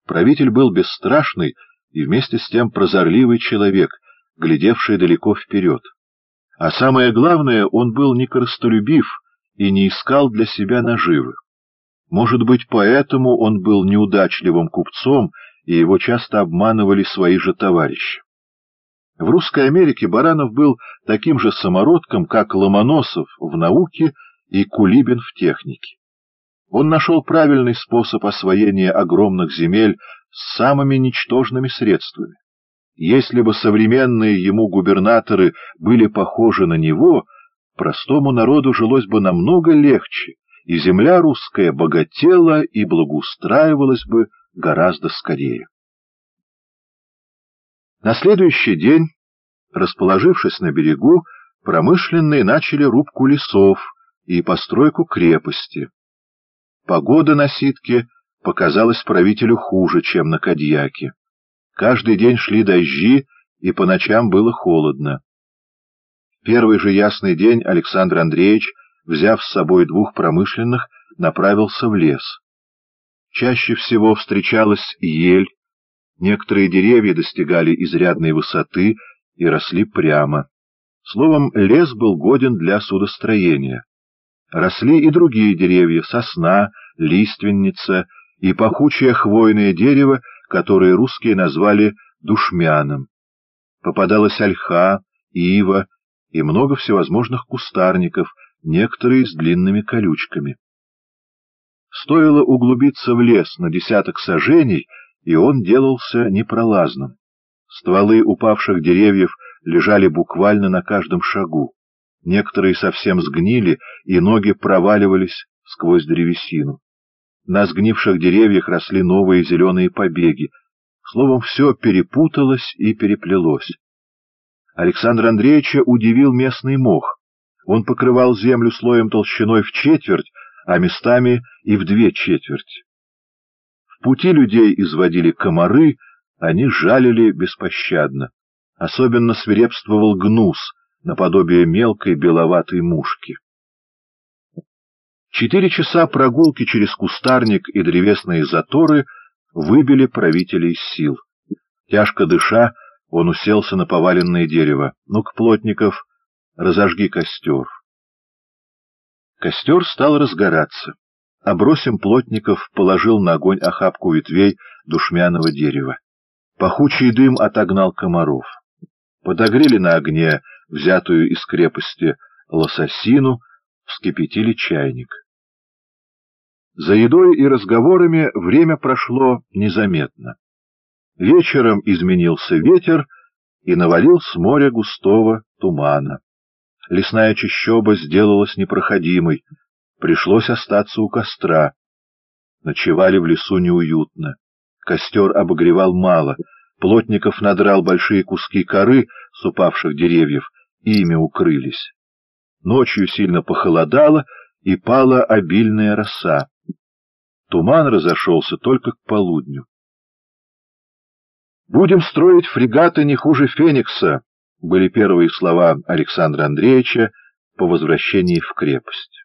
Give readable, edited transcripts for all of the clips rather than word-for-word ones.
Правитель был бесстрашный и вместе с тем прозорливый человек, глядевший далеко вперед. А самое главное, он был не корыстолюбив и не искал для себя наживы. Может быть, поэтому он был неудачливым купцом, и его часто обманывали свои же товарищи. В Русской Америке Баранов был таким же самородком, как Ломоносов в науке и Кулибин в технике. Он нашел правильный способ освоения огромных земель с самыми ничтожными средствами. Если бы современные ему губернаторы были похожи на него, простому народу жилось бы намного легче, и земля русская богатела и благоустраивалась бы гораздо скорее. На следующий день, расположившись на берегу, промышленные начали рубку лесов и постройку крепости. Погода на Ситке показалась правителю хуже, чем на Кадьяке. Каждый день шли дожди, и по ночам было холодно. В первый же ясный день Александр Андреевич, взяв с собой двух промышленных, направился в лес. Чаще всего встречалась ель, некоторые деревья достигали изрядной высоты и росли прямо. Словом, лес был годен для судостроения. Росли и другие деревья — сосна, лиственница и пахучее хвойное дерево, которое русские назвали душмяном. Попадалась ольха, ива и много всевозможных кустарников, некоторые с длинными колючками. Стоило углубиться в лес на десяток саженей, и он делался непролазным. Стволы упавших деревьев лежали буквально на каждом шагу. Некоторые совсем сгнили, и ноги проваливались сквозь древесину. На сгнивших деревьях росли новые зеленые побеги. Словом, все перепуталось и переплелось. Александра Андреевича удивил местный мох. Он покрывал землю слоем толщиной в четверть, а местами и в 2/4. В пути людей изводили комары, они жалили беспощадно. Особенно свирепствовал гнус, наподобие мелкой беловатой мушки. 4 часа прогулки через кустарник и древесные заторы выбили правителя из сил. Тяжко дыша, он уселся на поваленное дерево. «Ну-ка, Плотников, разожги костер». Костер стал разгораться. Абросим Плотников положил на огонь охапку ветвей душмяного дерева. Пахучий дым отогнал комаров. Подогрели на огне взятую из крепости лососину, вскипятили чайник. За едой и разговорами время прошло незаметно. Вечером изменился ветер и навалил с моря густого тумана. Лесная чащоба сделалась непроходимой, пришлось остаться у костра. Ночевали в лесу неуютно. Костер обогревал мало. Плотников надрал большие куски коры с упавших деревьев, и ими укрылись. Ночью сильно похолодало, и пала обильная роса. Туман разошелся только к полудню. «Будем строить фрегаты не хуже Феникса», — были первые слова Александра Андреевича по возвращении в крепость.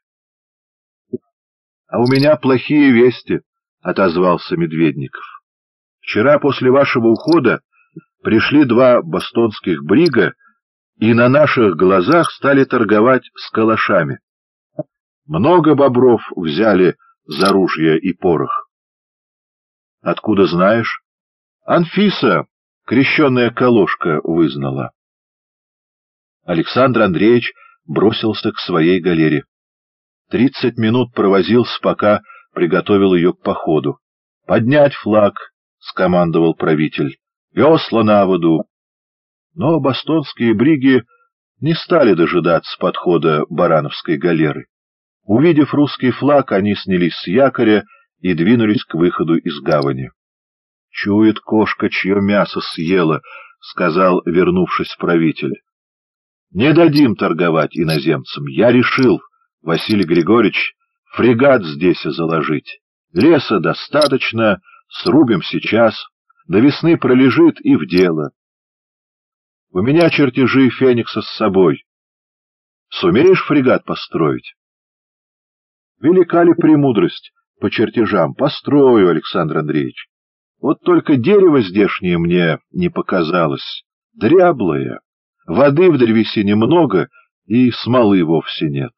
«А у меня плохие вести», — отозвался Медведников. «Вчера после вашего ухода пришли 2 бостонских брига и на наших глазах стали торговать с калашами. Много бобров взяли за ружья и порох». «Откуда знаешь?» «Анфиса, крещеная колошка, вызнала». Александр Андреевич бросился к своей галере. 30 минут провозился, пока приготовил ее к походу. «Поднять флаг!» — скомандовал правитель. «Весла на воду!» Но бостонские бриги не стали дожидаться подхода барановской галеры. Увидев русский флаг, они снялись с якоря и двинулись к выходу из гавани. «Чует кошка, чье мясо съела», — сказал, вернувшись правитель. «Не дадим торговать иноземцам. Я решил, Василий Григорьевич, фрегат здесь заложить. Леса достаточно, срубим сейчас, до весны пролежит и в дело. У меня чертежи Феникса с собой. Сумеешь фрегат построить?» «Велика ли премудрость по чертежам? Построю, Александр Андреевич. Вот только дерево здешнее мне не показалось, дряблое, воды в древесине много и смолы вовсе нет.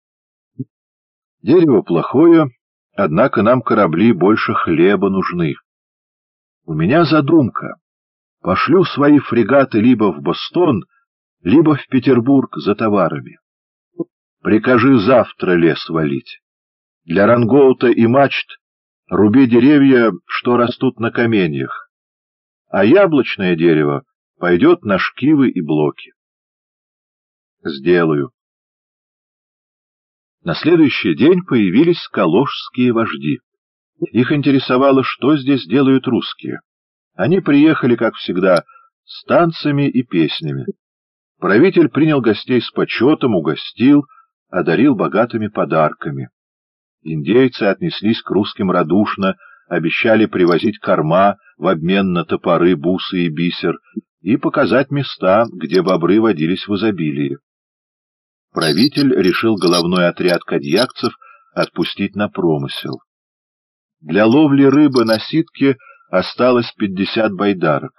Дерево плохое, однако нам корабли больше хлеба нужны. У меня задумка. Пошлю свои фрегаты либо в Бостон, либо в Петербург за товарами. Прикажи завтра лес валить. Для рангоута и мачт руби деревья, что растут на каменьях, а яблочное дерево пойдет на шкивы и блоки. Сделаю. На следующий день появились калужские вожди. Их интересовало, что здесь делают русские. Они приехали, как всегда, с танцами и песнями. Правитель принял гостей с почетом, угостил, одарил богатыми подарками. Индейцы отнеслись к русским радушно, обещали привозить корма в обмен на топоры, бусы и бисер и показать места, где бобры водились в изобилии. Правитель решил головной отряд кадьякцев отпустить на промысел. Для ловли рыбы на ситке осталось 50 байдарок.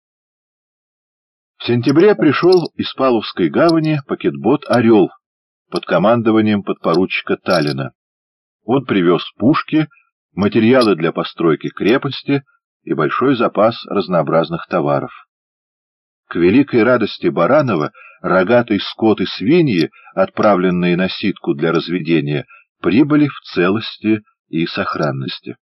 В сентябре пришел из Павловской гавани пакетбот «Орел» под командованием подпоручика Таллина. Он привез пушки, материалы для постройки крепости и большой запас разнообразных товаров. К великой радости Баранова рогатый скот и свиньи, отправленные на ситку для разведения, прибыли в целости и сохранности.